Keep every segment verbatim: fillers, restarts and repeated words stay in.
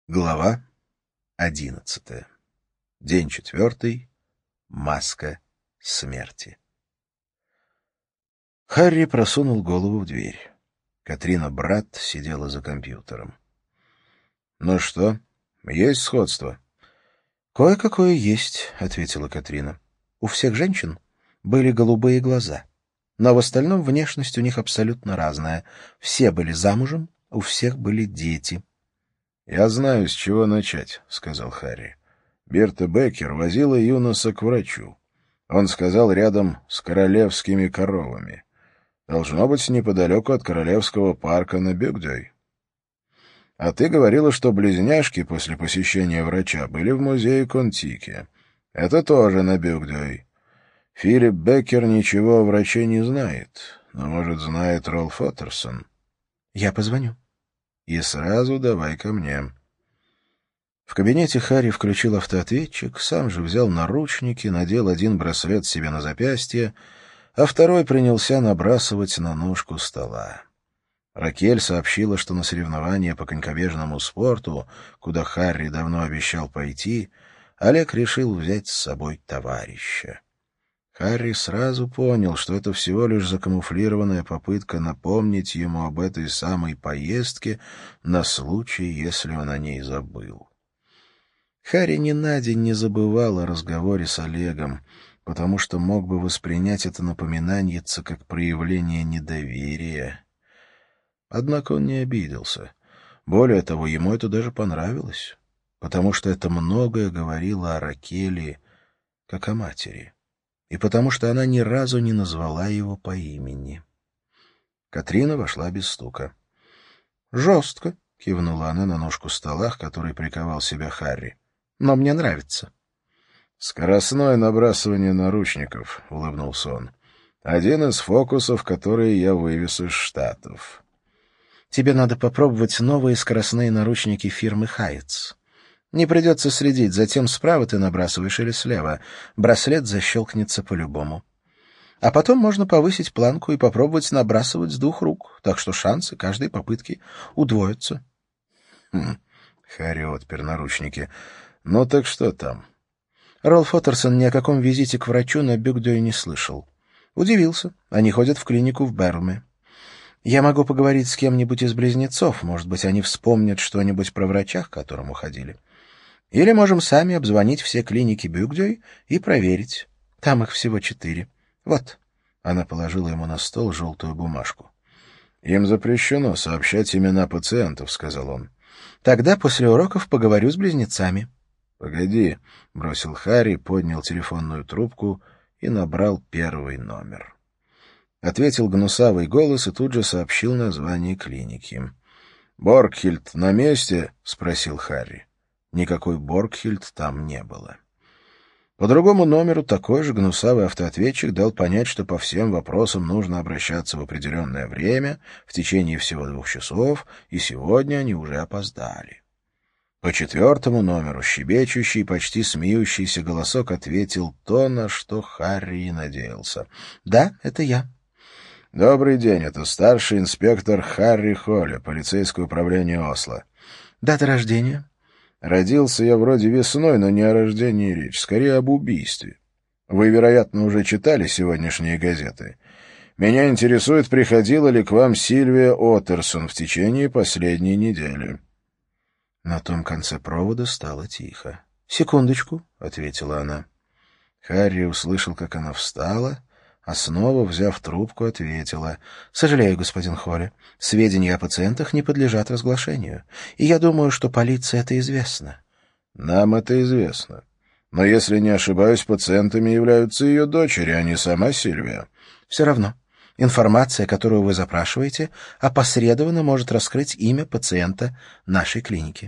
Глава одиннадцатая. День четвертый. Маска смерти. Харри просунул голову в дверь. Катрина Брат сидела за компьютером. — Ну что, есть сходство? — Кое-какое есть, — ответила Катрина. — У всех женщин были голубые глаза, но в остальном внешность у них абсолютно разная. Все были замужем, у всех были дети. — Я знаю, с чего начать, — сказал Харри. Берта Беккер возила Юноса к врачу. Он сказал, рядом с королевскими коровами. Должно быть, неподалеку от королевского парка на Бюгдёй. А ты говорила, что близняшки после посещения врача были в музее Контики. Это тоже на Бюгдёй. Филипп Беккер ничего о враче не знает, но, может, знает Ролф Оттерсон. Я позвоню. И сразу давай ко мне. В кабинете Харри включил автоответчик, сам же взял наручники, надел один браслет себе на запястье, а второй принялся набрасывать на ножку стола. Ракель сообщила, что на соревнования по конькобежному спорту, куда Харри давно обещал пойти, Олег решил взять с собой товарища. Харри сразу понял, что это всего лишь закамуфлированная попытка напомнить ему об этой самой поездке на случай, если он о ней забыл. Харри ни на день не забывал о разговоре с Олегом, потому что мог бы воспринять это напоминаниеце как проявление недоверия. Однако он не обиделся. Более того, ему это даже понравилось, потому что это многое говорило о Ракели как о матери, и потому что она ни разу не назвала его по имени. Катрина вошла без стука. «Жестко», — кивнула она на ножку стола, к которой приковал себя Харри. «Но мне нравится». «Скоростное набрасывание наручников», — улыбнулся он. «Один из фокусов, которые я вывез из Штатов». «Тебе надо попробовать новые скоростные наручники фирмы «Хайетс». Не придется следить за тем, справа ты набрасываешь или слева. Браслет защелкнется по-любому. А потом можно повысить планку и попробовать набрасывать с двух рук, так что шансы каждой попытки удвоятся». Хм, Харри отпер наручники. «Ну так что там?» Ролф Оттерсон ни о каком визите к врачу на Бюгдёй не слышал. Удивился. Они ходят в клинику в Берлме. Я могу поговорить с кем-нибудь из близнецов. Может быть, они вспомнят что-нибудь про врача, к которому ходили. Или можем сами обзвонить все клиники Бюгдёй и проверить. Там их всего четыре. Вот. Она положила ему на стол желтую бумажку. «Им запрещено сообщать имена пациентов», — сказал он. «Тогда после уроков поговорю с близнецами». «Погоди», — бросил Харри, поднял телефонную трубку и набрал первый номер. Ответил гнусавый голос и тут же сообщил название клиники. «Боргхильд на месте?» — спросил Харри. Никакой Боргхильд там не было. По другому номеру такой же гнусавый автоответчик дал понять, что по всем вопросам нужно обращаться в определенное время, в течение всего двух часов, и сегодня они уже опоздали. По четвертому номеру щебечущий, почти смеющийся голосок ответил то, на что Харри и надеялся. «Да, это я». «Добрый день, это старший инспектор Харри Холле, полицейское управление Осло». «Дата рождения?» «Родился я вроде весной, но не о рождении речь, скорее об убийстве. Вы, вероятно, уже читали сегодняшние газеты. Меня интересует, приходила ли к вам Сильвия Оттерсон в течение последней недели». На том конце провода стало тихо. «Секундочку», — ответила она. Харри услышал, как она встала, а снова, взяв трубку, ответила. «Сожалею, господин Холле, сведения о пациентах не подлежат разглашению, и я думаю, что полиции это известно». «Нам это известно. Но, если не ошибаюсь, пациентами являются ее дочери, а не сама Сильвия». «Все равно. Информация, которую вы запрашиваете, опосредованно может раскрыть имя пациента нашей клиники».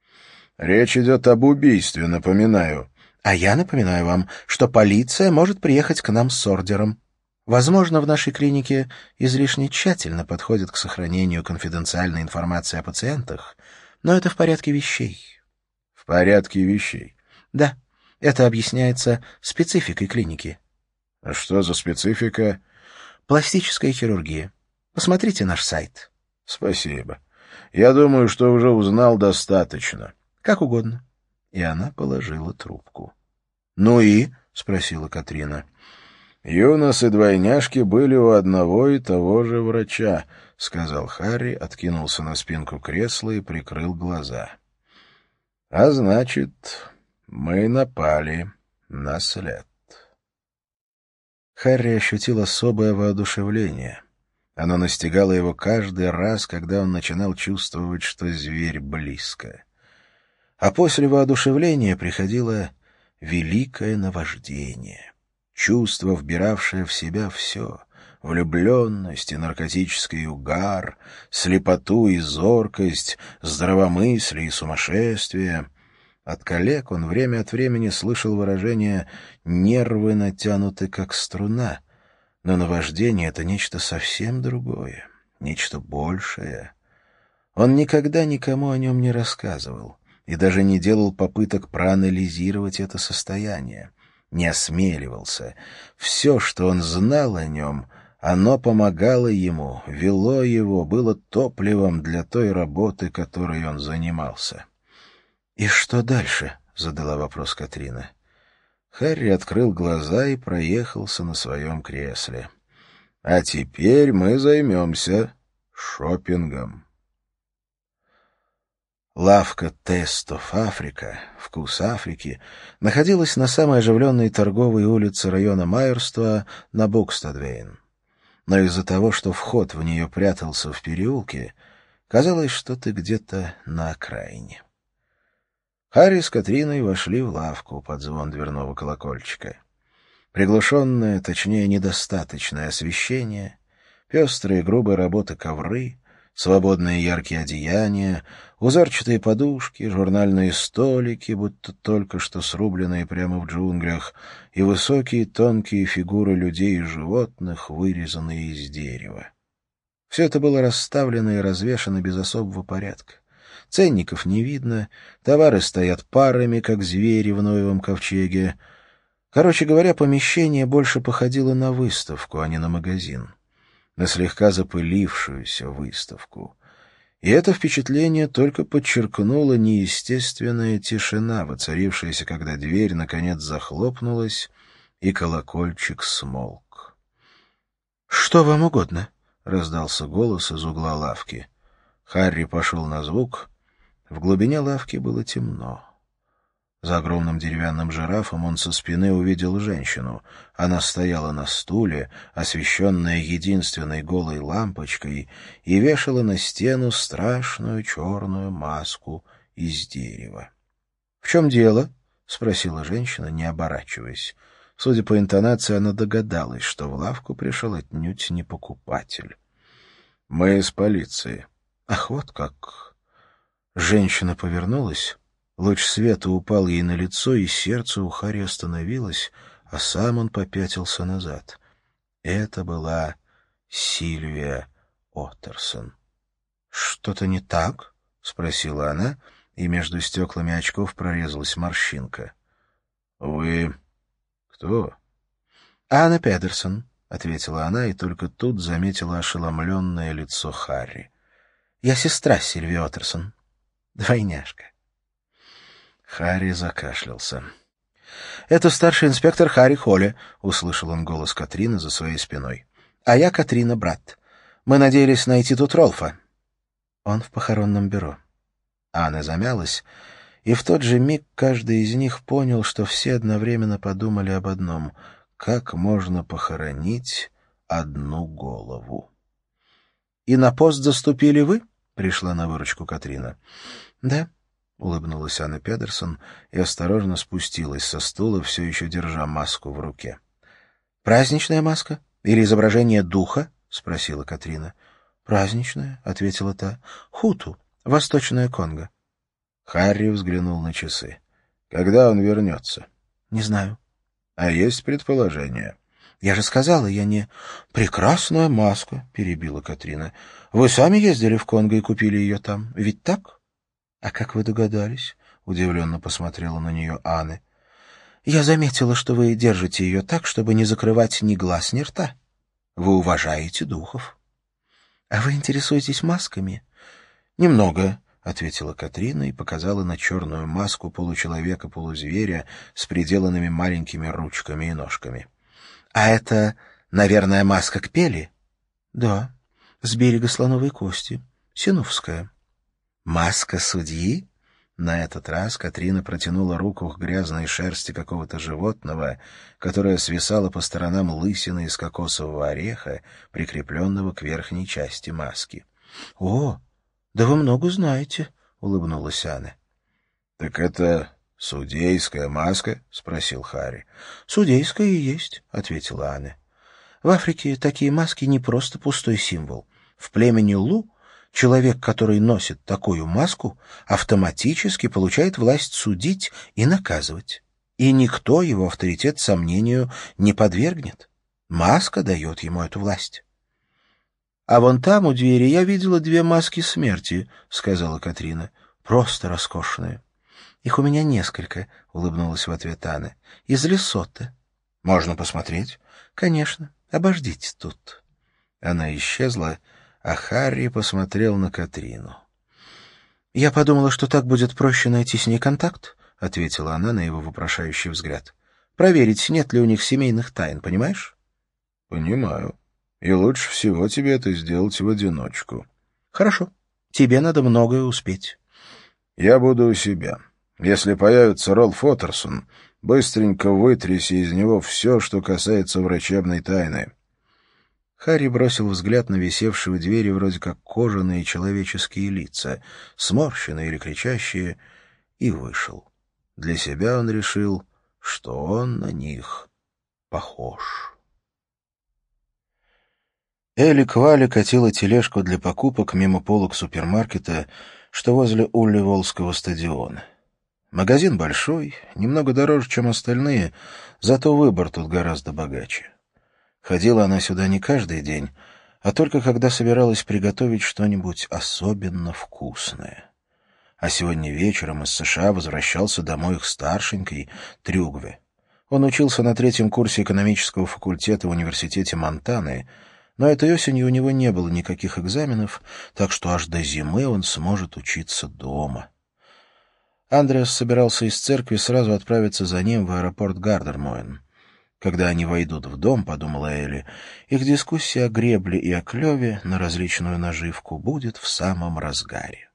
«Речь идет об убийстве, напоминаю». «А я напоминаю вам, что полиция может приехать к нам с ордером. Возможно, в нашей клинике излишне тщательно подходят к сохранению конфиденциальной информации о пациентах, но это в порядке вещей». «В порядке вещей?» «Да, это объясняется спецификой клиники». «А что за специфика?» «Пластическая хирургия. Посмотрите наш сайт». «Спасибо. Я думаю, что уже узнал достаточно. Как угодно. И она положила трубку. «Ну и?» — спросила Катрина. «Юнос и двойняшки были у одного и того же врача», — сказал Харри, откинулся на спинку кресла и прикрыл глаза. «А значит, мы напали на след». Харри ощутил особое воодушевление. Оно настигало его каждый раз, когда он начинал чувствовать, что зверь близко. А после воодушевления приходило великое наваждение, чувство, вбиравшее в себя все — влюбленность и наркотический угар, слепоту и зоркость, здравомыслие и сумасшествие. От коллег он время от времени слышал выражение «нервы натянуты, как струна», но наваждение — это нечто совсем другое, нечто большее. Он никогда никому о нем не рассказывал и даже не делал попыток проанализировать это состояние, не осмеливался. Все, что он знал о нем, оно помогало ему, вело его, было топливом для той работы, которой он занимался. «И что дальше?» — задала вопрос Катрина. Харри открыл глаза и проехался на своем кресле. «А теперь мы займемся шопингом». Лавка «Taste of Africa» «Вкус Африки» находилась на самой оживленной торговой улице района Майерства на Букстадвейн. Но из-за того, что вход в нее прятался в переулке, казалось, что ты где-то на окраине. Харри с Катриной вошли в лавку под звон дверного колокольчика. Приглушенное, точнее, недостаточное освещение, пестрые грубой работы ковры, свободные яркие одеяния, узорчатые подушки, журнальные столики, будто только что срубленные прямо в джунглях, и высокие тонкие фигуры людей и животных, вырезанные из дерева. Все это было расставлено и развешано без особого порядка. Ценников не видно, товары стоят парами, как звери в Ноевом ковчеге. Короче говоря, помещение больше походило на выставку, а не на магазин. На слегка запылившуюся выставку. И это впечатление только подчеркнуло неестественная тишина, воцарившаяся, когда дверь наконец захлопнулась, и колокольчик смолк. «Что вам угодно?» — раздался голос из угла лавки. Харри пошел на звук. В глубине лавки было темно. За огромным деревянным жирафом он со спины увидел женщину. Она стояла на стуле, освещенная единственной голой лампочкой, и вешала на стену страшную черную маску из дерева. — В чем дело? — спросила женщина, не оборачиваясь. Судя по интонации, она догадалась, что в лавку пришел отнюдь не покупатель. — Мы из полиции. — Ах, вот как! Женщина повернулась. Луч света упал ей на лицо, и сердце у Харри остановилось, а сам он попятился назад. Это была Сильвия Оттерсон. — Что-то не так? — спросила она, и между стеклами очков прорезалась морщинка. — Вы кто? — Анна Педерсон, — ответила она, и только тут заметила ошеломленное лицо Харри. — Я сестра Сильвии Оттерсон. Двойняшка. Харри закашлялся. — Это старший инспектор Харри Холли, — услышал он голос Катрины за своей спиной. — А я Катрина Брат. Мы надеялись найти тут Ролфа. Он в похоронном бюро. Анна замялась, и в тот же миг каждый из них понял, что все одновременно подумали об одном — как можно похоронить одну голову. — И на пост заступили вы? — пришла на выручку Катрина. — Да, — улыбнулась Анна Педерсон и осторожно спустилась со стула, все еще держа маску в руке. — Праздничная маска? Или изображение духа? — спросила Катрина. — Праздничная, — ответила та. — Хуту, Восточная Конго. Харри взглянул на часы. — Когда он вернется? — Не знаю. — А есть предположение? — Я же сказала, я не... — Прекрасная маска, — перебила Катрина. — Вы сами ездили в Конго и купили ее там, ведь так? — А как вы догадались? — удивленно посмотрела на нее Анна. — Я заметила, что вы держите ее так, чтобы не закрывать ни глаз, ни рта. Вы уважаете духов. — А вы интересуетесь масками? — Немного, — ответила Катрина и показала на черную маску получеловека-полузверя с приделанными маленькими ручками и ножками. — А это, наверное, маска к Пели? — Да, с берега слоновой кости. Синовская. — Маска судьи? На этот раз Катрина протянула руку к грязной шерсти какого-то животного, которое свисало по сторонам лысины из кокосового ореха, прикрепленного к верхней части маски. — О, да вы много знаете, — улыбнулась Анна. — Так это судейская маска? — спросил Харри. — Судейская и есть, — ответила Анна. — В Африке такие маски не просто пустой символ. В племени Лу человек, который носит такую маску, автоматически получает власть судить и наказывать. И никто его авторитет сомнению не подвергнет. Маска дает ему эту власть. — А вон там у двери я видела две маски смерти, — сказала Катрина. — Просто роскошные. — Их у меня несколько, — улыбнулась в ответ Анна. — Из Лесота. — Можно посмотреть? — Конечно. Обождите тут. Она исчезла, а Харри посмотрел на Катрину. — Я подумала, что так будет проще найти с ней контакт, — ответила она на его вопрошающий взгляд. — Проверить, нет ли у них семейных тайн, понимаешь? — Понимаю. И лучше всего тебе это сделать в одиночку. — Хорошо. Тебе надо многое успеть. — Я буду у себя. Если появится Ролф Оттерсон, быстренько вытряси из него все, что касается врачебной тайны. Харри бросил взгляд на висевшие у двери вроде как кожаные человеческие лица, сморщенные или кричащие, и вышел. Для себя он решил, что он на них похож. Элли Квали катила тележку для покупок мимо полок супермаркета, что возле Улливолского стадиона. Магазин большой, немного дороже, чем остальные, зато выбор тут гораздо богаче. Ходила она сюда не каждый день, а только когда собиралась приготовить что-нибудь особенно вкусное. А сегодня вечером из США возвращался домой их старшенький Трюгве. Он учился на третьем курсе экономического факультета в университете Монтаны, но этой осенью у него не было никаких экзаменов, так что аж до зимы он сможет учиться дома. Андреас собирался из церкви сразу отправиться за ним в аэропорт Гардермоен. Когда они войдут в дом, — подумала Элли, — их дискуссия о гребле и о клеве на различную наживку будет в самом разгаре.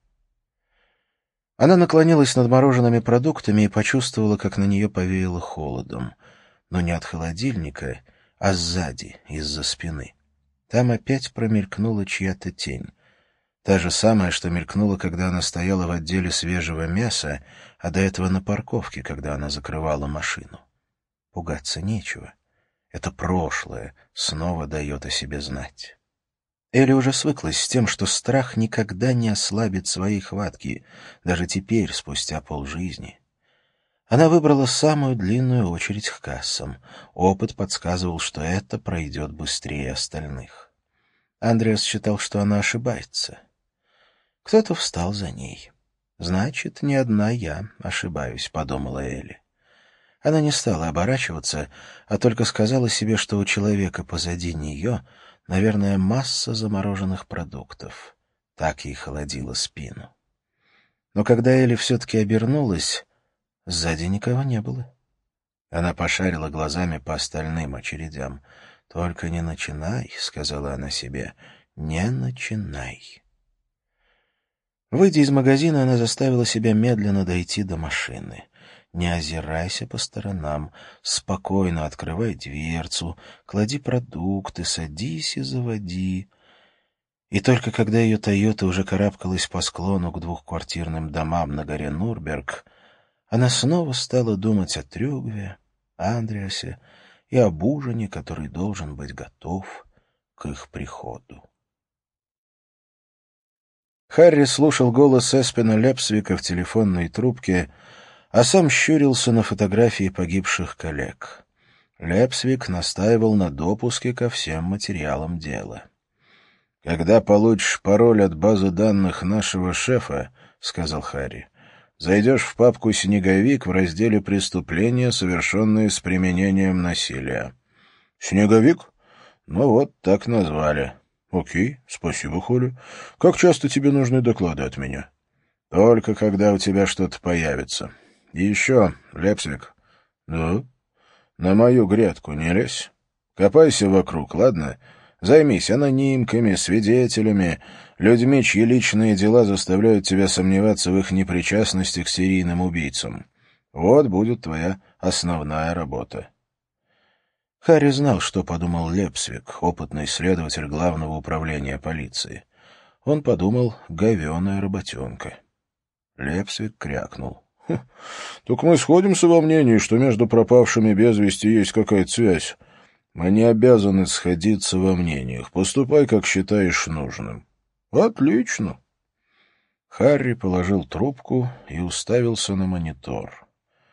Она наклонилась над морожеными продуктами и почувствовала, как на нее повеяло холодом. Но не от холодильника, а сзади, из-за спины. Там опять промелькнула чья-то тень. Та же самая, что мелькнула, когда она стояла в отделе свежего мяса, а до этого на парковке, когда она закрывала машину. Пугаться нечего. Это прошлое снова дает о себе знать. Элли уже свыклась с тем, что страх никогда не ослабит своей хватки, даже теперь, спустя полжизни. Она выбрала самую длинную очередь к кассам. Опыт подсказывал, что это пройдет быстрее остальных. Андреас считал, что она ошибается. Кто-то встал за ней. «Значит, не одна я ошибаюсь», — подумала Элли. Она не стала оборачиваться, а только сказала себе, что у человека позади нее, наверное, масса замороженных продуктов. Так ей холодило спину. Но когда Элли все-таки обернулась, сзади никого не было. Она пошарила глазами по остальным очередям. «Только не начинай», — сказала она себе, — «не начинай». Выйдя из магазина, она заставила себя медленно дойти до машины. Не озирайся по сторонам, спокойно открывай дверцу, клади продукты, садись и заводи. И только когда ее «Тойота» уже карабкалась по склону к двухквартирным домам на горе Нурберг, она снова стала думать о Трюгве, Андреасе и об ужине, который должен быть готов к их приходу. Харри слушал голос Эспена Лепсвика в телефонной трубке, а сам щурился на фотографии погибших коллег. Лепсвик настаивал на допуске ко всем материалам дела. «Когда получишь пароль от базы данных нашего шефа, — сказал Харри, — зайдешь в папку «Снеговик» в разделе «Преступления, совершенные с применением насилия». «Снеговик? Ну вот, так назвали». «Окей, спасибо, Холли. Как часто тебе нужны доклады от меня?» Только когда у тебя что-то появится. И еще, Лепсвик. Да? На мою грядку не лезь. Копайся вокруг, ладно? Займись анонимками, свидетелями, людьми, чьи личные дела заставляют тебя сомневаться в их непричастности к серийным убийцам. Вот будет твоя основная работа. Харри знал, что подумал Лепсвик, опытный следователь Главного управления полиции. Он подумал: говеная работенка. Лепсвик крякнул. «Хм, так мы сходимся во мнении, что между пропавшими без вести есть какая-то связь. Мы не обязаны сходиться во мнениях. Поступай, как считаешь нужным». «Отлично». Харри положил трубку и уставился на монитор.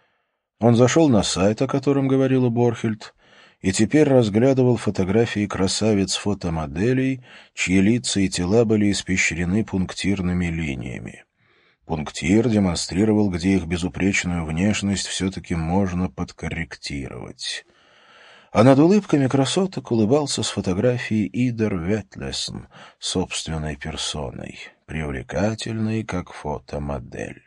Он зашел на сайт, о котором говорила Борхельд, и теперь разглядывал фотографии красавиц-фотомоделей, чьи лица и тела были испещрены пунктирными линиями. Пунктир демонстрировал, где их безупречную внешность все-таки можно подкорректировать. А над улыбками красоток улыбался с фотографии Идер Ветлесен собственной персоной, привлекательной как фотомодель.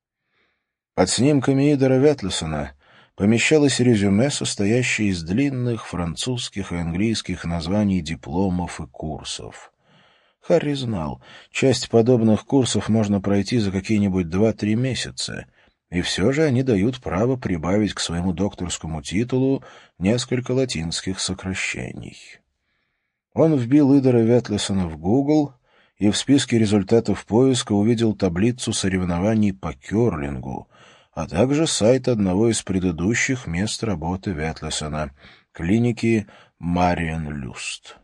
Под снимками Идера Ветлесена помещалось резюме, состоящее из длинных французских и английских названий дипломов и курсов. Харри знал, часть подобных курсов можно пройти за какие-нибудь два-три месяца, и все же они дают право прибавить к своему докторскому титулу несколько латинских сокращений. Он вбил Идера Ветлесена в Google и в списке результатов поиска увидел таблицу соревнований по кёрлингу, а также сайт одного из предыдущих мест работы Ветлесена — клиники Мариенлюст.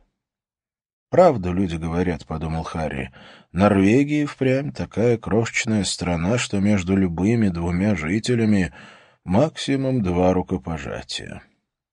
«Правду люди говорят», — подумал Харри. «Норвегия впрямь такая крошечная страна, что между любыми двумя жителями максимум два рукопожатия».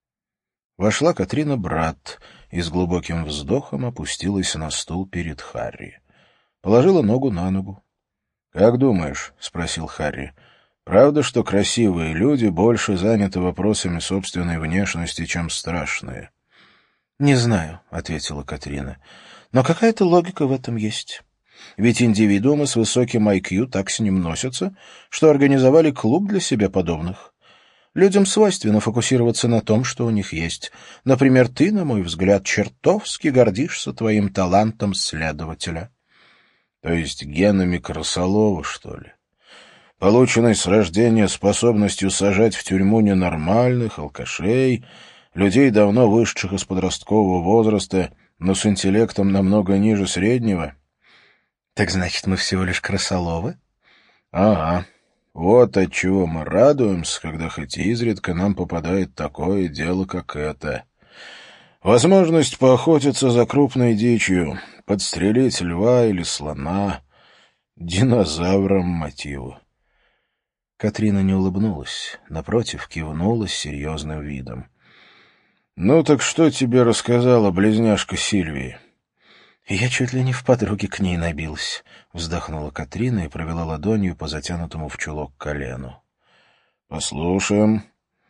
Вошла Катрина Братт и с глубоким вздохом опустилась на стул перед Харри. Положила ногу на ногу. «Как думаешь?» — спросил Харри. «Правда, что красивые люди больше заняты вопросами собственной внешности, чем страшные?» «Не знаю», — ответила Катрина, — «но какая-то логика в этом есть. Ведь индивидуумы с высоким ай кью так с ним носятся, что организовали клуб для себе подобных. Людям свойственно фокусироваться на том, что у них есть. Например, ты, на мой взгляд, чертовски гордишься твоим талантом следователя». «То есть генами крысолова, что ли? Полученной с рождения способностью сажать в тюрьму ненормальных, алкашей, людей, давно вышедших из подросткового возраста, но с интеллектом намного ниже среднего?» «Так значит, мы всего лишь крысоловы?» «Ага. Вот отчего мы радуемся, когда хоть изредка нам попадает такое дело, как это. Возможность поохотиться за крупной дичью, подстрелить льва или слона, динозавром мотиву». Катрина не улыбнулась, напротив, кивнула с серьезным видом. «Ну так что тебе рассказала близняшка Сильвии?» «Я чуть ли не в подруге к ней набилась», — вздохнула Катрина и провела ладонью по затянутому в чулок колену. «Послушаем».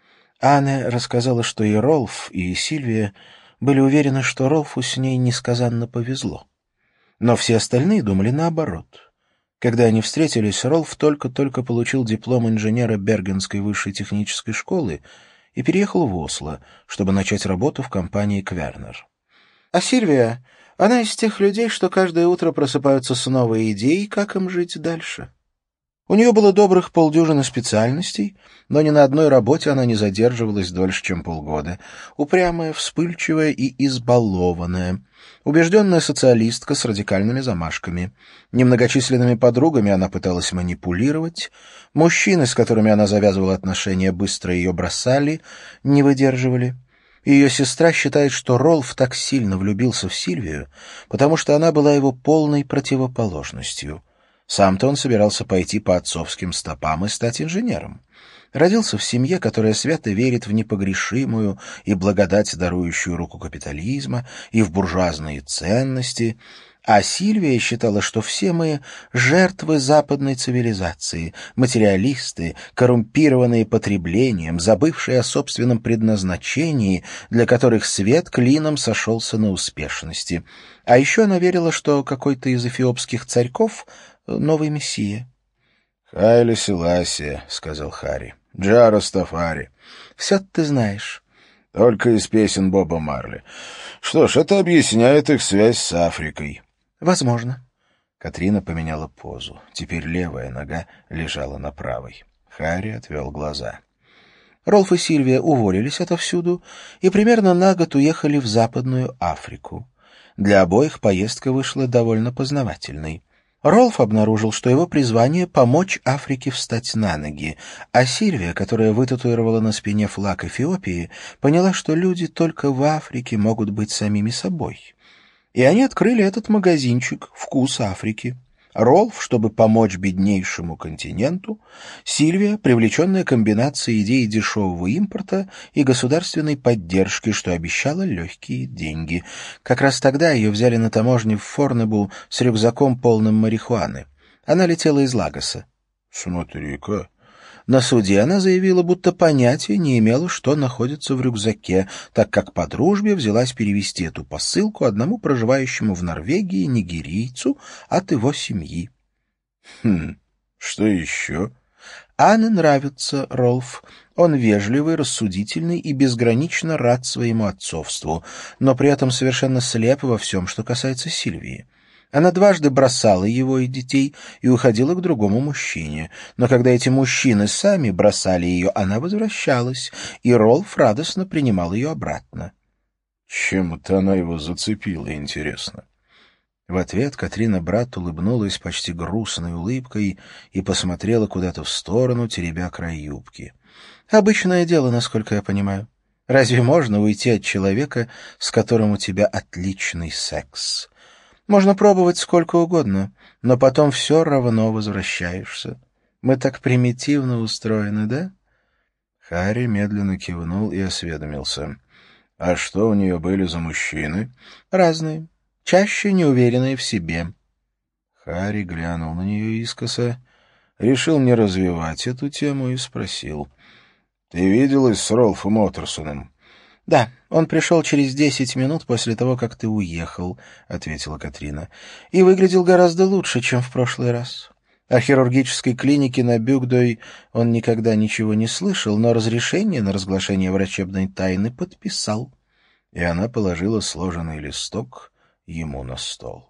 Анна рассказала, что и Ролф, и Сильвия были уверены, что Ролфу с ней несказанно повезло. Но все остальные думали наоборот. Когда они встретились, Ролф только-только получил диплом инженера Бергенской высшей технической школы и переехал в Осло, чтобы начать работу в компании Квернер. А Сильвия, она из тех людей, что каждое утро просыпаются с новой идеей, как им жить дальше. У нее было добрых полдюжины специальностей, но ни на одной работе она не задерживалась дольше, чем полгода. Упрямая, вспыльчивая и избалованная. Убежденная социалистка с радикальными замашками. Немногочисленными подругами она пыталась манипулировать. Мужчины, с которыми она завязывала отношения, быстро ее бросали, не выдерживали. Ее сестра считает, что Ролф так сильно влюбился в Сильвию, потому что она была его полной противоположностью. Сам-то он собирался пойти по отцовским стопам и стать инженером. Родился в семье, которая свято верит в непогрешимую и благодать дарующую руку капитализма и в буржуазные ценности, а Сильвия считала, что все мы — жертвы западной цивилизации, материалисты, коррумпированные потреблением, забывшие о собственном предназначении, для которых свет клином сошелся на успешности. А еще она верила, что какой-то из эфиопских царьков — новый мессия. «Хайли Селасия», — сказал Харри. «Джа Растафари». «Все ты знаешь». «Только из песен Боба Марли. Что ж, это объясняет их связь с Африкой». «Возможно». Катрина поменяла позу. Теперь левая нога лежала на правой. Харри отвел глаза. Ролф и Сильвия уволились отовсюду и примерно на год уехали в Западную Африку. Для обоих поездка вышла довольно познавательной. Ролф обнаружил, что его призвание — помочь Африке встать на ноги, а Сильвия, которая вытатуировала на спине флаг Эфиопии, поняла, что люди только в Африке могут быть самими собой. И они открыли этот магазинчик «Вкус Африки». Ролф, чтобы помочь беднейшему континенту, Сильвия, привлеченная комбинацией идей дешевого импорта и государственной поддержки, что обещало легкие деньги. Как раз тогда ее взяли на таможне в Форнебу с рюкзаком, полным марихуаны. Она летела из Лагоса. «Смотри-ка». На суде она заявила, будто понятия не имела, что находится в рюкзаке, так как по дружбе взялась перевести эту посылку одному проживающему в Норвегии нигерийцу от его семьи. «Хм, что еще?» Анне нравится Ролф. Он вежливый, рассудительный и безгранично рад своему отцовству, но при этом совершенно слеп во всем, что касается Сильвии. Она дважды бросала его и детей и уходила к другому мужчине. Но когда эти мужчины сами бросали ее, она возвращалась, и Ролф радостно принимал ее обратно. Чем-то она его зацепила, интересно. В ответ Катрина брат улыбнулась почти грустной улыбкой и посмотрела куда-то в сторону, теребя край юбки. «Обычное дело, насколько я понимаю. Разве можно уйти от человека, с которым у тебя отличный секс? Можно пробовать сколько угодно, но потом все равно возвращаешься. Мы так примитивно устроены, да?» Харри медленно кивнул и осведомился. «А что у нее были за мужчины?» «Разные. Чаще неуверенные в себе». Харри глянул на нее искоса, решил не развивать эту тему и спросил. «Ты виделась с Ролфом Оттерсоном?» «Да, он пришел через десять минут после того, как ты уехал», — ответила Катрина, — «и выглядел гораздо лучше, чем в прошлый раз. О хирургической клинике на Бюгдой он никогда ничего не слышал, но разрешение на разглашение врачебной тайны подписал». И она положила сложенный листок ему на стол.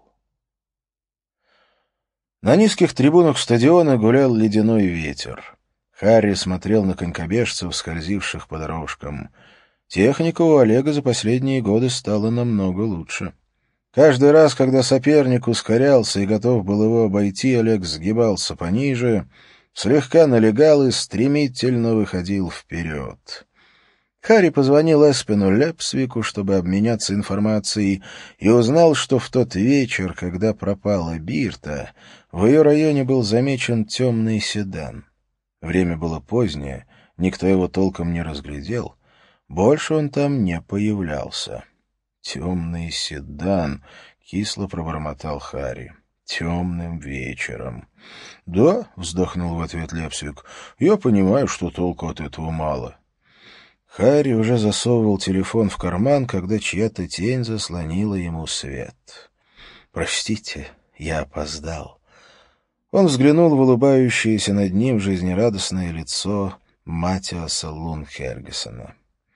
На низких трибунах стадиона гулял ледяной ветер. Харри смотрел на конькобежцев, скользивших по дорожкам. Техника у Олега за последние годы стала намного лучше. Каждый раз, когда соперник ускорялся и готов был его обойти, Олег сгибался пониже, слегка налегал и стремительно выходил вперед. Харри позвонил Эспену Лепсвику, чтобы обменяться информацией, и узнал, что в тот вечер, когда пропала Бирта, в ее районе был замечен темный седан. Время было позднее, никто его толком не разглядел. Больше он там не появлялся. «Темный седан», — кисло пробормотал Харри. «Темным вечером». «Да», — вздохнул в ответ Лепсвик, — «я понимаю, что толку от этого мало». Харри уже засовывал телефон в карман, когда чья-то тень заслонила ему свет. «Простите, я опоздал». Он взглянул в улыбающееся над ним жизнерадостное лицо Матиаса Лундхельгесена.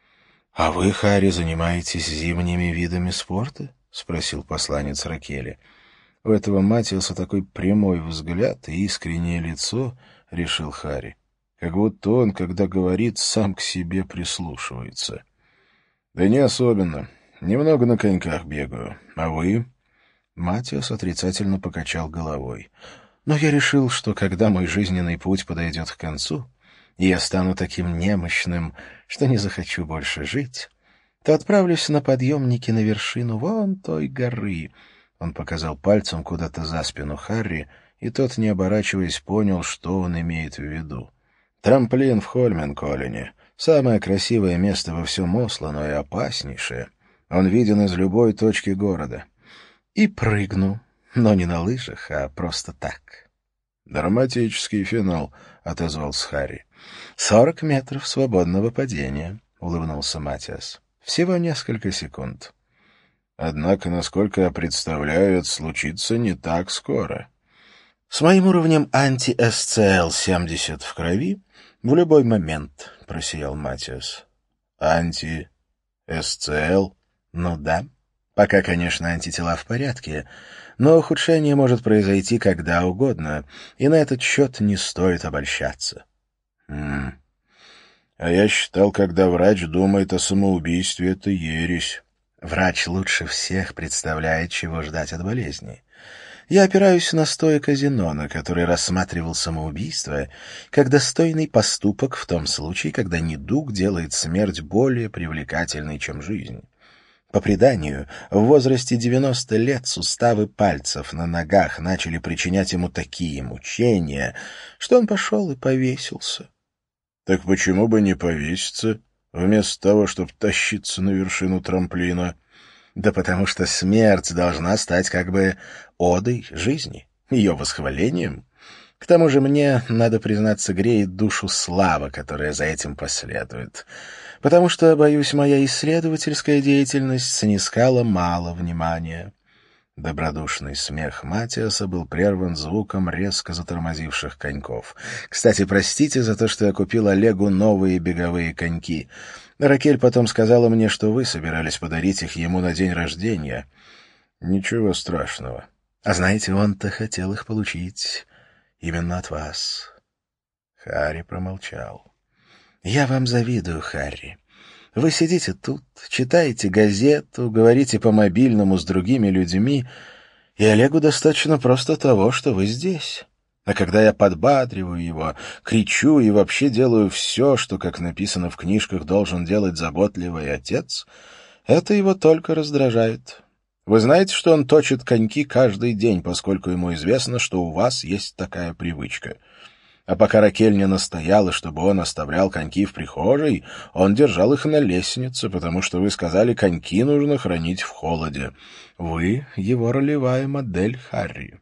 «А вы, Харри, занимаетесь зимними видами спорта?» — спросил посланец Ракели. У этого Матиаса такой прямой взгляд и искреннее лицо, — решил Харри, — как будто он, когда говорит, сам к себе прислушивается. «Да не особенно. Немного на коньках бегаю. А вы?» Матиас отрицательно покачал головой. «Но я решил, что когда мой жизненный путь подойдет к концу, и я стану таким немощным, что не захочу больше жить, то отправлюсь на подъемнике на вершину вон той горы». Он показал пальцем куда-то за спину Харри, и тот, не оборачиваясь, понял, что он имеет в виду. «Трамплин в Хольменколлине. Самое красивое место во всем Осло, но и опаснейшее. Он виден из любой точки города. И прыгну, но не на лыжах, а просто так». «Драматический финал», — отозвался Харри. «Сорок метров свободного падения», — улыбнулся Матиас. «Всего несколько секунд». «Однако, насколько я представляю, это случится не так скоро». С моим уровнем анти-эс цэ эл семьдесят в крови в любой момент, — просиял Матиас. Анти-эс цэ эл? Ну да. Пока, конечно, антитела в порядке, но ухудшение может произойти когда угодно, и на этот счет не стоит обольщаться. М-м. А я считал, когда врач думает о самоубийстве, это ересь. Врач лучше всех представляет, чего ждать от болезни. Я опираюсь на стоика Зенона, который рассматривал самоубийство как достойный поступок в том случае, когда недуг делает смерть более привлекательной, чем жизнь. По преданию, в возрасте девяноста лет суставы пальцев на ногах начали причинять ему такие мучения, что он пошел и повесился. Так почему бы не повеситься, вместо того, чтобы тащиться на вершину трамплина? Да потому что смерть должна стать как бы одой жизни, ее восхвалением. К тому же мне, надо признаться, греет душу слава, которая за этим последует. Потому что, боюсь, моя исследовательская деятельность снискала мало внимания. Добродушный смех Матиаса был прерван звуком резко затормозивших коньков. «Кстати, простите за то, что я купил Олегу новые беговые коньки. Ракель потом сказала мне, что вы собирались подарить их ему на день рождения». «Ничего страшного». «А знаете, он-то хотел их получить именно от вас». Харри промолчал. «Я вам завидую, Харри. Вы сидите тут, читаете газету, говорите по мобильному с другими людьми, и Олегу достаточно просто того, что вы здесь. А когда я подбадриваю его, кричу и вообще делаю все, что, как написано в книжках, должен делать заботливый отец, это его только раздражает. Вы знаете, что он точит коньки каждый день, поскольку ему известно, что у вас есть такая привычка. А пока Ракель не настояла, чтобы он оставлял коньки в прихожей, он держал их на лестнице, потому что вы сказали, коньки нужно хранить в холоде. Вы — его ролевая модель, Харри».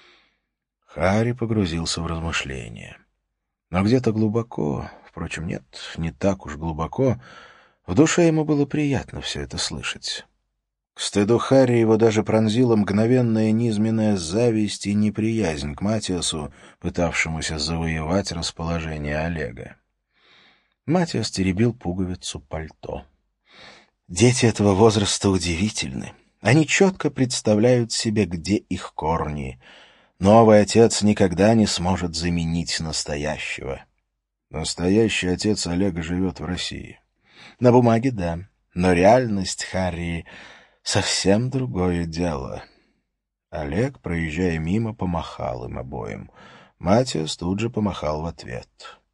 Харри погрузился в размышления. Но где-то глубоко, впрочем, нет, не так уж глубоко, в душе ему было приятно все это слышать. К стыду Харри его даже пронзила мгновенная низменная зависть и неприязнь к Матиасу, пытавшемуся завоевать расположение Олега. Матиас теребил пуговицу пальто. «Дети этого возраста удивительны. Они четко представляют себе, где их корни. Новый отец никогда не сможет заменить настоящего». «Настоящий отец Олега живет в России». «На бумаге, да. Но реальность, Харри, совсем другое дело». Олег, проезжая мимо, помахал им обоим. Матиас тут же помахал в ответ.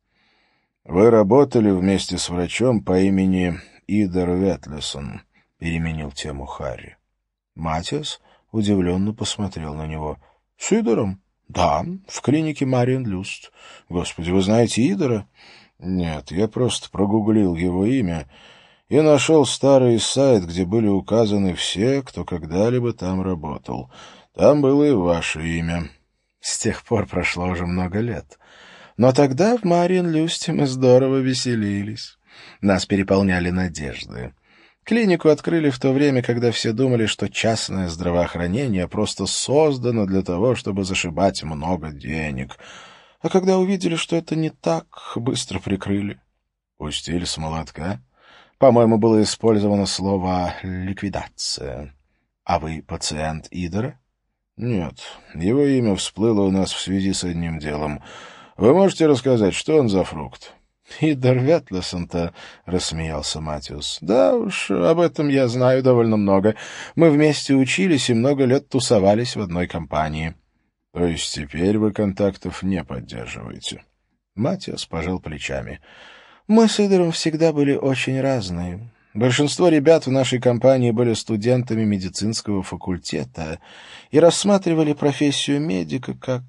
«Вы работали вместе с врачом по имени Идер Ветлесон», — переменил тему Харри. Матиас удивленно посмотрел на него. «С Идером?» «Да, в клинике Мариен Люст. Господи, вы знаете Идера?» «Нет, я просто прогуглил его имя и нашел старый сайт, где были указаны все, кто когда-либо там работал. Там было и ваше имя». «С тех пор прошло уже много лет. Но тогда в Мариен-Люсте мы здорово веселились. Нас переполняли надежды. Клинику открыли в то время, когда все думали, что частное здравоохранение просто создано для того, чтобы зашибать много денег. А когда увидели, что это не так, быстро прикрыли». «Пустили с молотка?» «По-моему, было использовано слово «ликвидация». А вы пациент Идера?» «Нет, его имя всплыло у нас в связи с одним делом. Вы можете рассказать, что он за фрукт?» «Идер Ветлесон-то», — рассмеялся Матиус. «Да уж, об этом я знаю довольно много. Мы вместе учились и много лет тусовались в одной компании». «То есть теперь вы контактов не поддерживаете?» Матиас пожал плечами. «Мы с Идером всегда были очень разные. Большинство ребят в нашей компании были студентами медицинского факультета и рассматривали профессию медика как...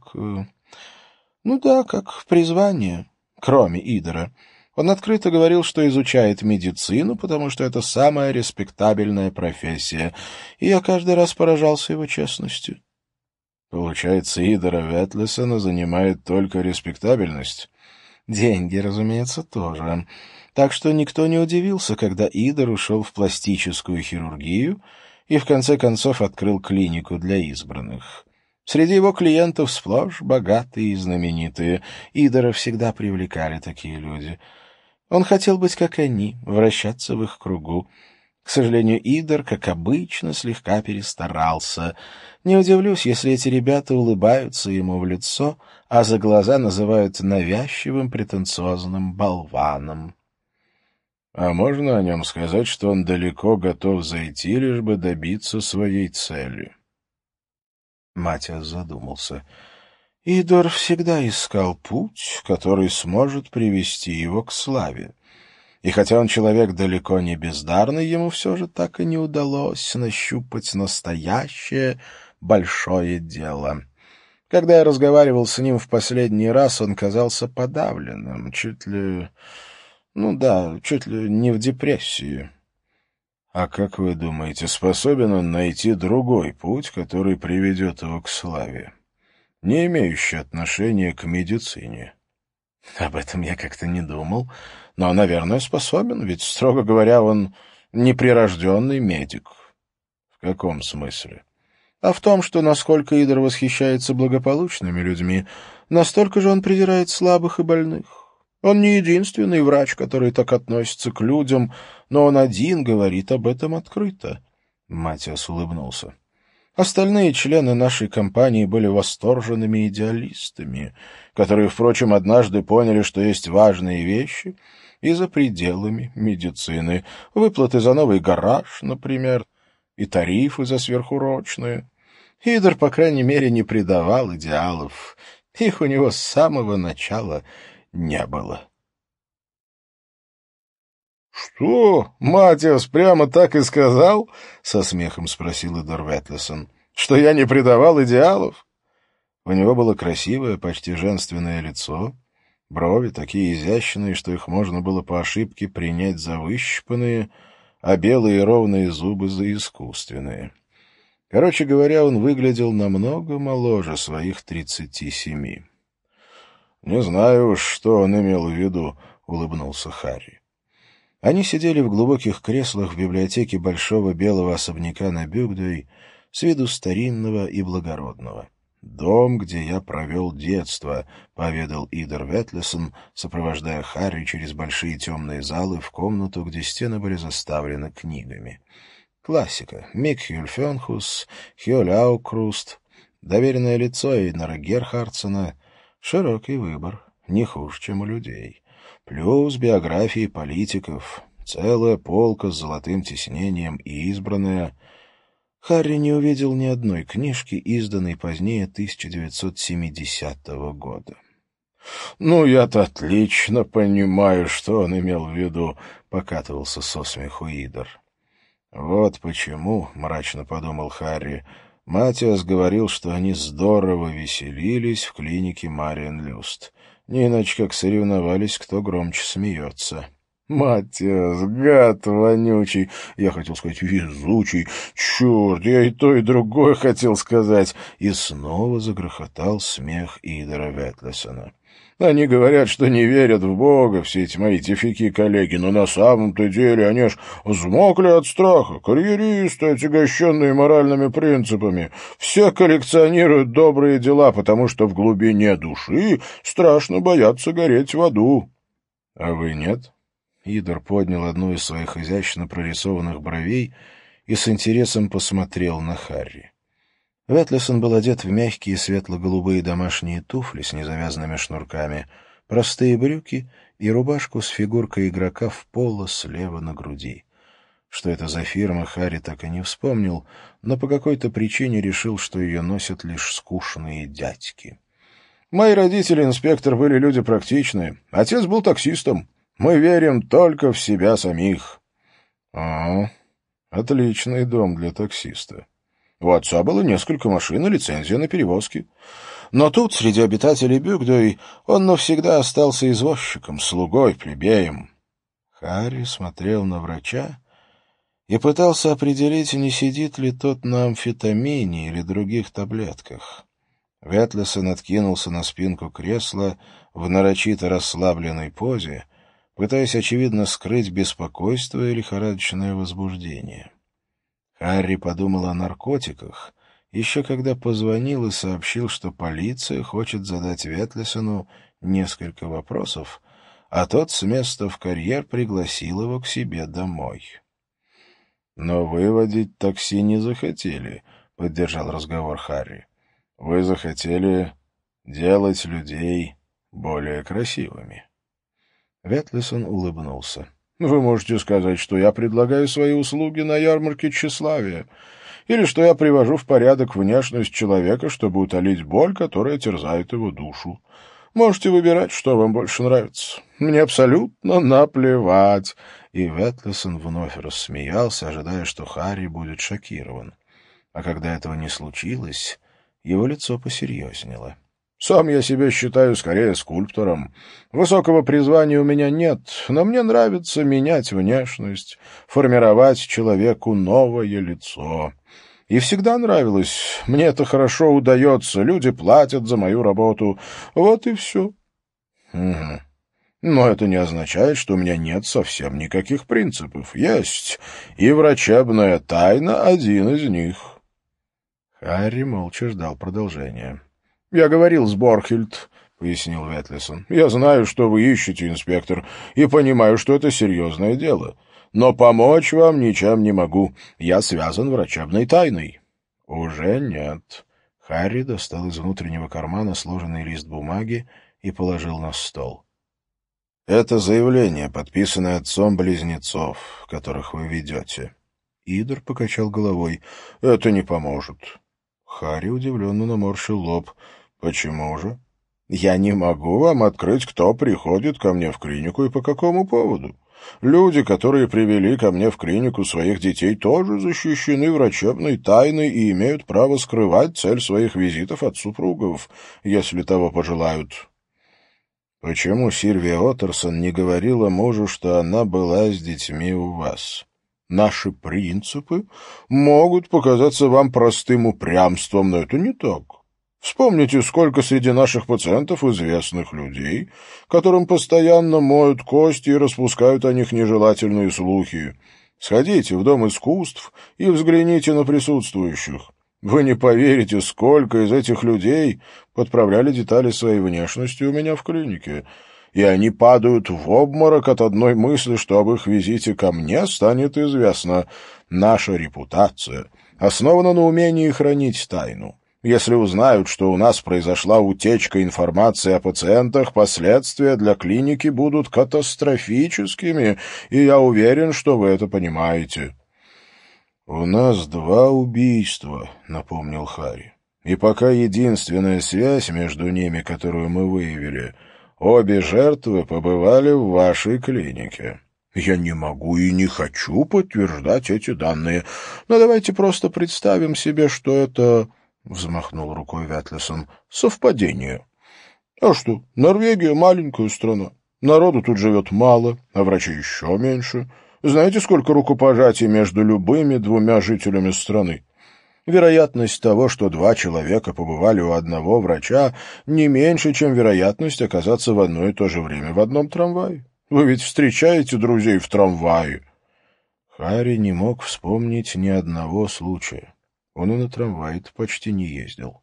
ну да, как призвание, кроме Идера. Он открыто говорил, что изучает медицину, потому что это самая респектабельная профессия, и я каждый раз поражался его честностью». «Получается, Идера Ветлесона занимает только респектабельность?» «Деньги, разумеется, тоже. Так что никто не удивился, когда Идер ушел в пластическую хирургию и в конце концов открыл клинику для избранных. Среди его клиентов сплошь богатые и знаменитые. Идора всегда привлекали такие люди. Он хотел быть как они, вращаться в их кругу. К сожалению, Идор, как обычно, слегка перестарался. Не удивлюсь, если эти ребята улыбаются ему в лицо, а за глаза называют навязчивым претенциозным болваном. А можно о нем сказать, что он далеко готов зайти, лишь бы добиться своей цели? Матиас задумался. Идор всегда искал путь, который сможет привести его к славе. И хотя он человек далеко не бездарный, ему все же так и не удалось нащупать настоящее большое дело. Когда я разговаривал с ним в последний раз, он казался подавленным, чуть ли... ну да, чуть ли не в депрессии. А как вы думаете, способен он найти другой путь, который приведет его к славе, не имеющий отношения к медицине? Об этом я как-то не думал. Но, наверное, способен, ведь, строго говоря, он неприрожденный медик. В каком смысле? А в том, что насколько Идор восхищается благополучными людьми, настолько же он презирает слабых и больных. Он не единственный врач, который так относится к людям, но он один говорит об этом открыто. Матиас улыбнулся. Остальные члены нашей компании были восторженными идеалистами, которые, впрочем, однажды поняли, что есть важные вещи и за пределами медицины. Выплаты за новый гараж, например, и тарифы за сверхурочные. Идор, по крайней мере, не предавал идеалов. Их у него с самого начала не было. «Что? Матиас прямо так и сказал?» — со смехом спросил Идор Ветлесон. «Что я не предавал идеалов?» У него было красивое, почти женственное лицо, брови такие изящные, что их можно было по ошибке принять за выщипанные, а белые ровные зубы за искусственные. Короче говоря, он выглядел намного моложе своих тридцати семи. «Не знаю уж, что он имел в виду», — улыбнулся Харри. Они сидели в глубоких креслах в библиотеке большого белого особняка на Бюгдой, с виду старинного и благородного. «Дом, где я провел детство», — поведал Идор Ветлесон, сопровождая Харри через большие темные залы в комнату, где стены были заставлены книгами. Классика. Мик Хюльфенхус, Хьоль Аукруст, доверенное лицо Эйнара Герхардсена. Широкий выбор, не хуже, чем у людей. Плюс биографии политиков, целая полка с золотым тиснением и избранная. Харри не увидел ни одной книжки, изданной позднее тысяча девятьсот семидесятого года. «Ну, я-то отлично понимаю, что он имел в виду», — покатывался со смеху Идор. «Вот почему», — мрачно подумал Харри, — Матиас говорил, что они здорово веселились в клинике Мариен Люст. Не иначе как соревновались, кто громче смеется. «Матиас, гад вонючий!» Я хотел сказать «везучий». «Черт, я и то, и другое хотел сказать!» И снова загрохотал смех Идора Ветлесона. «Они говорят, что не верят в Бога, все эти мои тифики-коллеги, но на самом-то деле они аж взмокли от страха. Карьеристы, отягощенные моральными принципами. Все коллекционируют добрые дела, потому что в глубине души страшно боятся гореть в аду». «А вы нет?» Идор поднял одну из своих изящно прорисованных бровей и с интересом посмотрел на Харри. Ветлесон был одет в мягкие светло-голубые домашние туфли с незавязанными шнурками, простые брюки и рубашку с фигуркой игрока в поло слева на груди. Что это за фирма, Харри так и не вспомнил, но по какой-то причине решил, что ее носят лишь скучные дядьки. «Мои родители, инспектор, были люди практичные. Отец был таксистом. Мы верим только в себя самих». «А, отличный дом для таксиста». У отца было несколько машин и лицензия на перевозки. Но тут, среди обитателей Бюгдой, он навсегда остался извозчиком, слугой, плебеем. Харри смотрел на врача и пытался определить, не сидит ли тот на амфетамине или других таблетках. Ветлесон откинулся на спинку кресла в нарочито расслабленной позе, пытаясь, очевидно, скрыть беспокойство и лихорадочное возбуждение. Харри подумал о наркотиках еще когда позвонил и сообщил, что полиция хочет задать Ветлисону несколько вопросов, а тот с места в карьер пригласил его к себе домой. «Но вы водить такси не захотели», — поддержал разговор Харри. «Вы захотели делать людей более красивыми». Ветлисон улыбнулся. «Вы можете сказать, что я предлагаю свои услуги на ярмарке тщеславия, или что я привожу в порядок внешность человека, чтобы утолить боль, которая терзает его душу. Можете выбирать, что вам больше нравится. Мне абсолютно наплевать». И Ветлисон вновь рассмеялся, ожидая, что Харри будет шокирован. А когда этого не случилось, его лицо посерьезнело. «Сам я себя считаю скорее скульптором. Высокого призвания у меня нет, но мне нравится менять внешность, формировать человеку новое лицо. И всегда нравилось. Мне это хорошо удается, люди платят за мою работу. Вот и все». «Угу. Но это не означает, что у меня нет совсем никаких принципов. Есть, и врачебная тайна — один из них». Харри молча ждал продолжения. «Я говорил с Борхельд», — пояснил Ветлисон. «Я знаю, что вы ищете, инспектор, и понимаю, что это серьезное дело. Но помочь вам ничем не могу. Я связан врачебной тайной». «Уже нет». Харри достал из внутреннего кармана сложенный лист бумаги и положил на стол. «Это заявление, подписанное отцом близнецов, которых вы ведете». Идор покачал головой. «Это не поможет». Харри удивленно наморщил лоб. «Почему же?» «Я не могу вам открыть, кто приходит ко мне в клинику и по какому поводу. Люди, которые привели ко мне в клинику своих детей, тоже защищены врачебной тайной и имеют право скрывать цель своих визитов от супругов, если того пожелают». «Почему Сильвия Оттерсон не говорила мужу, что она была с детьми у вас?» «Наши принципы могут показаться вам простым упрямством, но это не так. Вспомните, сколько среди наших пациентов известных людей, которым постоянно моют кости и распускают о них нежелательные слухи. Сходите в Дом искусств и взгляните на присутствующих. Вы не поверите, сколько из этих людей подправляли детали своей внешности у меня в клинике, и они падают в обморок от одной мысли, что об их визите ко мне станет известно. Наша репутация основана на умении хранить тайну. Если узнают, что у нас произошла утечка информации о пациентах, последствия для клиники будут катастрофическими, и я уверен, что вы это понимаете». «У нас два убийства», — напомнил Харри. «И пока единственная связь между ними, которую мы выявили, обе жертвы побывали в вашей клинике». «Я не могу и не хочу подтверждать эти данные, но давайте просто представим себе, что это...» — взмахнул рукой Ветлисон. «Совпадение. А что, Норвегия — маленькая страна. Народу тут живет мало, а врачей еще меньше. Знаете, сколько рукопожатий между любыми двумя жителями страны? Вероятность того, что два человека побывали у одного врача, не меньше, чем вероятность оказаться в одно и то же время в одном трамвае. Вы ведь встречаете друзей в трамвае?» Харри не мог вспомнить ни одного случая. Он и на трамвае-то почти не ездил.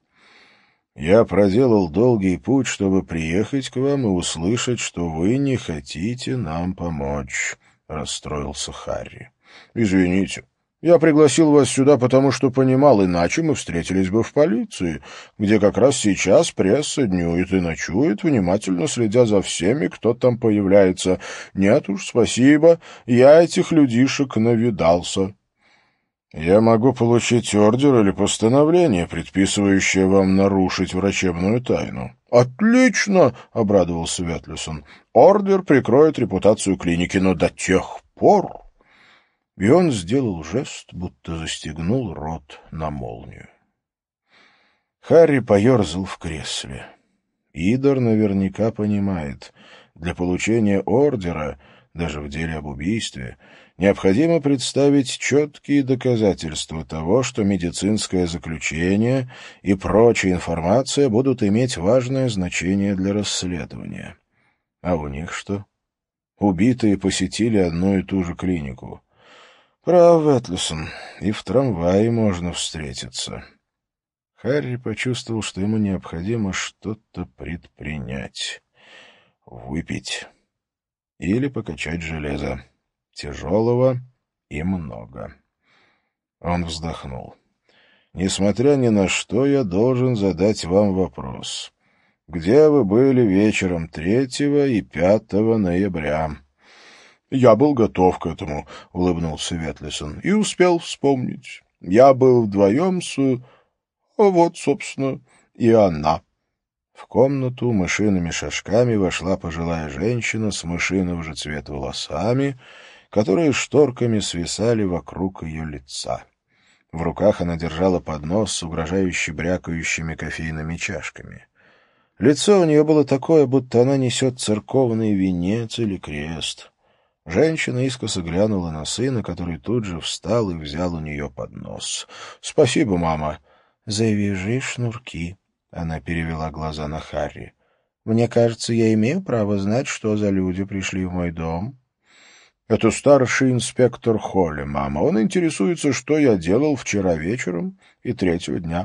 «Я проделал долгий путь, чтобы приехать к вам и услышать, что вы не хотите нам помочь», — расстроился Харри. «Извините, я пригласил вас сюда, потому что понимал, иначе мы встретились бы в полиции, где как раз сейчас пресса днюет и ночует, внимательно следя за всеми, кто там появляется. Нет уж, спасибо, я этих людишек навидался». «Я могу получить ордер или постановление, предписывающее вам нарушить врачебную тайну». «Отлично!» — обрадовался Ветлисон. «Ордер прикроет репутацию клиники, но до тех пор...» И он сделал жест, будто застегнул рот на молнию. Харри поерзал в кресле. Идор наверняка понимает, для получения ордера, даже в деле об убийстве, необходимо представить четкие доказательства того, что медицинское заключение и прочая информация будут иметь важное значение для расследования. А у них что? Убитые посетили одну и ту же клинику. Прав, Ветлисон, и в трамвае можно встретиться. Харри почувствовал, что ему необходимо что-то предпринять. Выпить. Или покачать железо. Тяжелого и много. Он вздохнул. «Несмотря ни на что, я должен задать вам вопрос. Где вы были вечером третьего и пятого ноября?» «Я был готов к этому», — улыбнулся Ветлисон, — «и успел вспомнить. Я был вдвоем с... вот, собственно, и она». В комнату мышиными шажками вошла пожилая женщина с мышиного же цвета волосами, которые шторками свисали вокруг ее лица. В руках она держала поднос с угрожающе брякающими кофейными чашками. Лицо у нее было такое, будто она несет церковный венец или крест. Женщина искоса глянула на сына, который тут же встал и взял у нее поднос. — Спасибо, мама. — Завяжи шнурки. Она перевела глаза на Харри. — Мне кажется, я имею право знать, что за люди пришли в мой дом. — Это старший инспектор Холли, мама. Он интересуется, что я делал вчера вечером и третьего дня.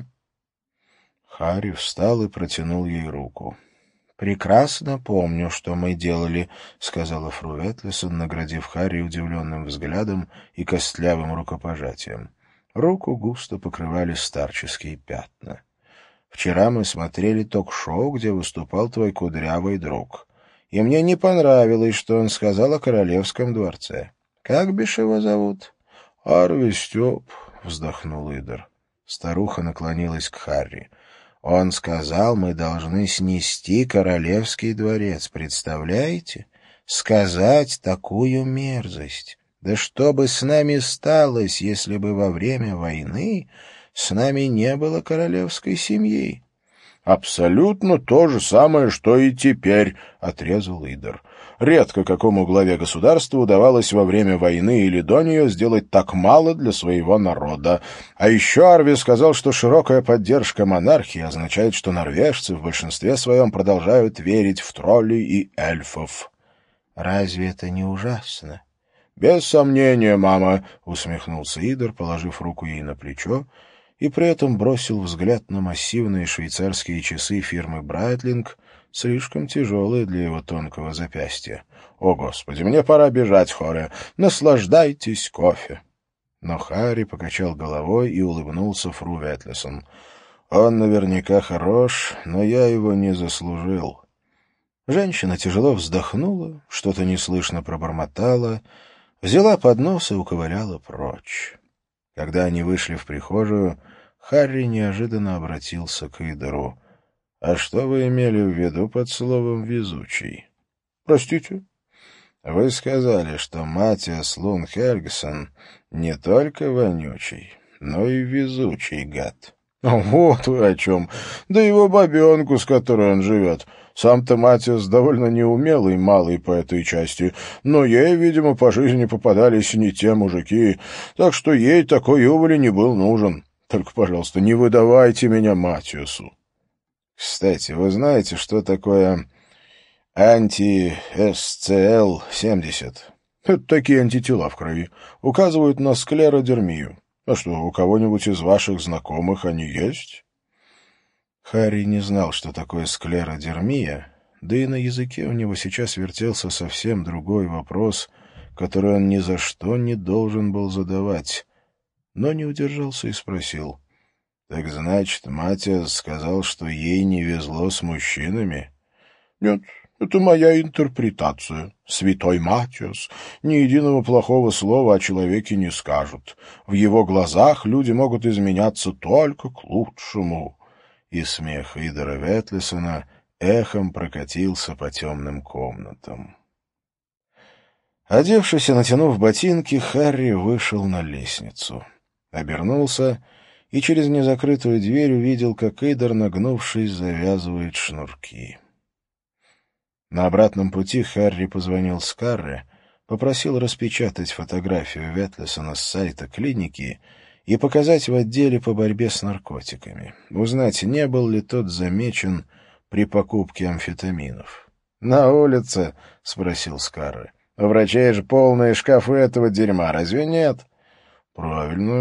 Харри встал и протянул ей руку. — Прекрасно помню, что мы делали, — сказала фру Ветлисон, наградив Харри удивленным взглядом и костлявым рукопожатием. Руку густо покрывали старческие пятна. — Вчера мы смотрели ток-шоу, где выступал твой кудрявый друг. И мне не понравилось, что он сказал о королевском дворце. Как бишь его зовут? — Арви Степ, — вздохнул Идор. Старуха наклонилась к Харри. Он сказал, мы должны снести королевский дворец, представляете? Сказать такую мерзость. Да что бы с нами сталось, если бы во время войны с нами не было королевской семьи? — Абсолютно то же самое, что и теперь, — отрезал Идор. Редко какому главе государства удавалось во время войны или до нее сделать так мало для своего народа. А еще Арви сказал, что широкая поддержка монархии означает, что норвежцы в большинстве своем продолжают верить в троллей и эльфов. — Разве это не ужасно? — Без сомнения, мама, — усмехнулся Идор, положив руку ей на плечо, и при этом бросил взгляд на массивные швейцарские часы фирмы «Брайтлинг», слишком тяжелые для его тонкого запястья. — О, Господи, мне пора бежать, Хоре. Наслаждайтесь кофе. Но Харри покачал головой и улыбнулся фру Ветлисон. — Он наверняка хорош, но я его не заслужил. Женщина тяжело вздохнула, что-то неслышно пробормотала, взяла поднос и уковыляла прочь. Когда они вышли в прихожую, Харри неожиданно обратился к Идору. — А что вы имели в виду под словом «везучий»? — Простите? — Вы сказали, что Матиас Лун Хельгсон не только вонючий, но и везучий гад. — Вот вы о чем. Да его бабенку, с которой он живет. Сам-то Матиас довольно неумелый малый по этой части, но ей, видимо, по жизни попадались не те мужики, так что ей такой уволи не был нужен. Только, пожалуйста, не выдавайте меня Матиасу. Кстати, вы знаете, что такое анти-эс цэ эл семьдесят? Это такие антитела в крови. Указывают на склеродермию. А что, у кого-нибудь из ваших знакомых они есть? Харри не знал, что такое склеродермия, да и на языке у него сейчас вертелся совсем другой вопрос, который он ни за что не должен был задавать, но не удержался и спросил. — Так значит, Матиас сказал, что ей не везло с мужчинами? — Нет, это моя интерпретация. Святой Матиас ни единого плохого слова о человеке не скажет. В его глазах люди могут изменяться только к лучшему. И смех Идора Ветлисона эхом прокатился по темным комнатам. Одевшись и натянув ботинки, Харри вышел на лестницу. Обернулся и через незакрытую дверь увидел, как Идор, нагнувшись, завязывает шнурки. На обратном пути Харри позвонил Скарре, попросил распечатать фотографию Ветлисона с сайта клиники и показать в отделе по борьбе с наркотиками, узнать, не был ли тот замечен при покупке амфетаминов. — На улице? — спросил Скарре. — У врачей же полные шкафы этого дерьма, разве нет? — Правильно.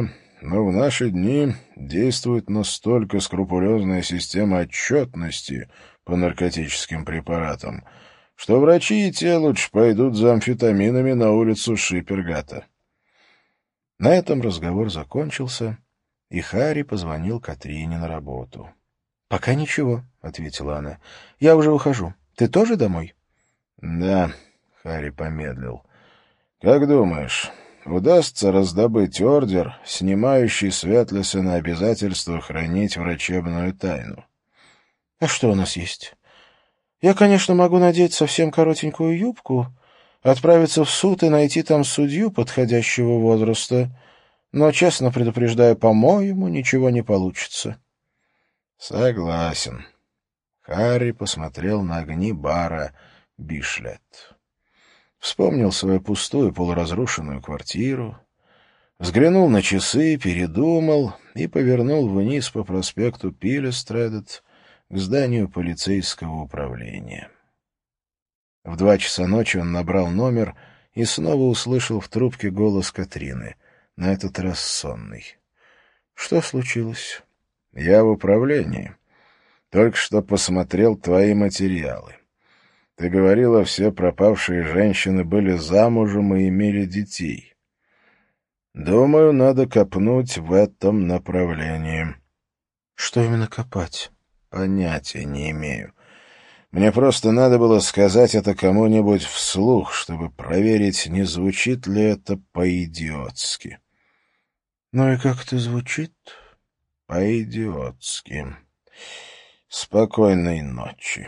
но в наши дни действует настолько скрупулезная система отчетности по наркотическим препаратам, что врачи и те лучше пойдут за амфетаминами на улицу Шипергата». На этом разговор закончился, и Харри позвонил Катрине на работу. «Пока ничего», — ответила она. «Я уже ухожу. Ты тоже домой?» «Да», — Харри помедлил. «Как думаешь, удастся раздобыть ордер, снимающий с Ветлесона обязательство хранить врачебную тайну?» «А что у нас есть? Я, конечно, могу надеть совсем коротенькую юбку, отправиться в суд и найти там судью подходящего возраста, но, честно предупреждаю, по-моему, ничего не получится». «Согласен». Харри посмотрел на огни бара «Бишлет». Вспомнил свою пустую полуразрушенную квартиру, взглянул на часы, передумал и повернул вниз по проспекту Пилестредет к зданию полицейского управления. В два часа ночи он набрал номер и снова услышал в трубке голос Катрины, на этот раз сонный. «Что случилось?» «Я в управлении. Только что посмотрел твои материалы. Ты говорила, все пропавшие женщины были замужем и имели детей. Думаю, надо копнуть в этом направлении». «Что именно копать?» «Понятия не имею. Мне просто надо было сказать это кому-нибудь вслух, чтобы проверить, не звучит ли это по-идиотски». «Ну и как это звучит?» «По-идиотски. Спокойной ночи».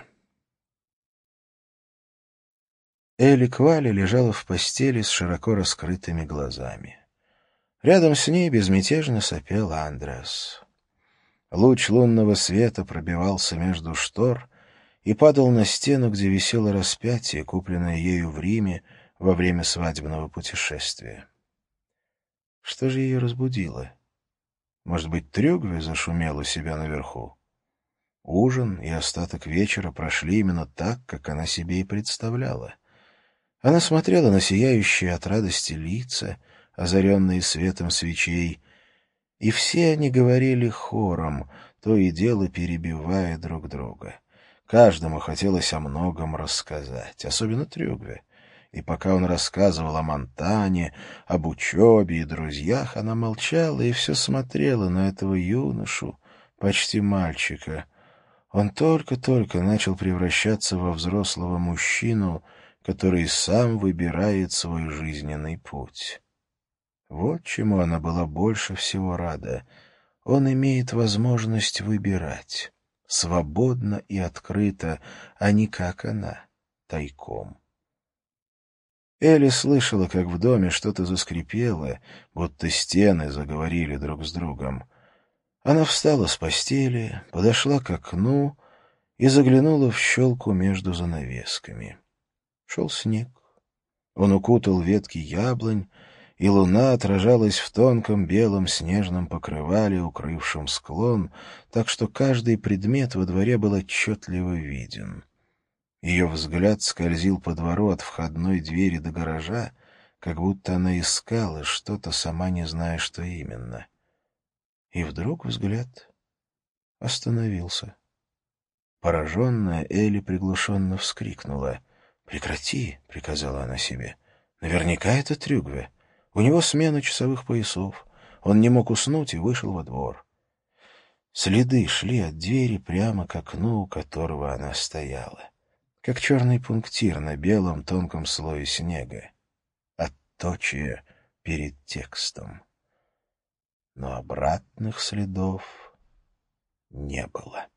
Элли Квали лежала в постели с широко раскрытыми глазами. Рядом с ней безмятежно сопел Андреас. Луч лунного света пробивался между штор и падал на стену, где висело распятие, купленное ею в Риме во время свадебного путешествия. Что же ее разбудило? Может быть, Трюгве зашумел у себя наверху? Ужин и остаток вечера прошли именно так, как она себе и представляла. Она смотрела на сияющие от радости лица, озаренные светом свечей, и все они говорили хором, то и дело перебивая друг друга. Каждому хотелось о многом рассказать, особенно Трюгве. И пока он рассказывал о Монтане, об учебе и друзьях, она молчала и все смотрела на этого юношу, почти мальчика. Он только-только начал превращаться во взрослого мужчину, который сам выбирает свой жизненный путь. Вот чему она была больше всего рада. Он имеет возможность выбирать, свободно и открыто, а не как она, тайком. Элли слышала, как в доме что-то заскрипело, будто стены заговорили друг с другом. Она встала с постели, подошла к окну и заглянула в щелку между занавесками. Шел снег. Он укутал ветки яблонь, и луна отражалась в тонком белом снежном покрывале, укрывшем склон, так что каждый предмет во дворе был отчетливо виден. Ее взгляд скользил по двору от входной двери до гаража, как будто она искала что-то, сама не зная, что именно. И вдруг взгляд остановился. Пораженная, Элли приглушенно вскрикнула. «Прекрати», — приказала она себе. «Наверняка это Трюгве. У него смена часовых поясов. Он не мог уснуть и вышел во двор». Следы шли от двери прямо к окну, у которого она стояла, как черный пунктир на белом тонком слое снега, отточие перед текстом. Но обратных следов не было.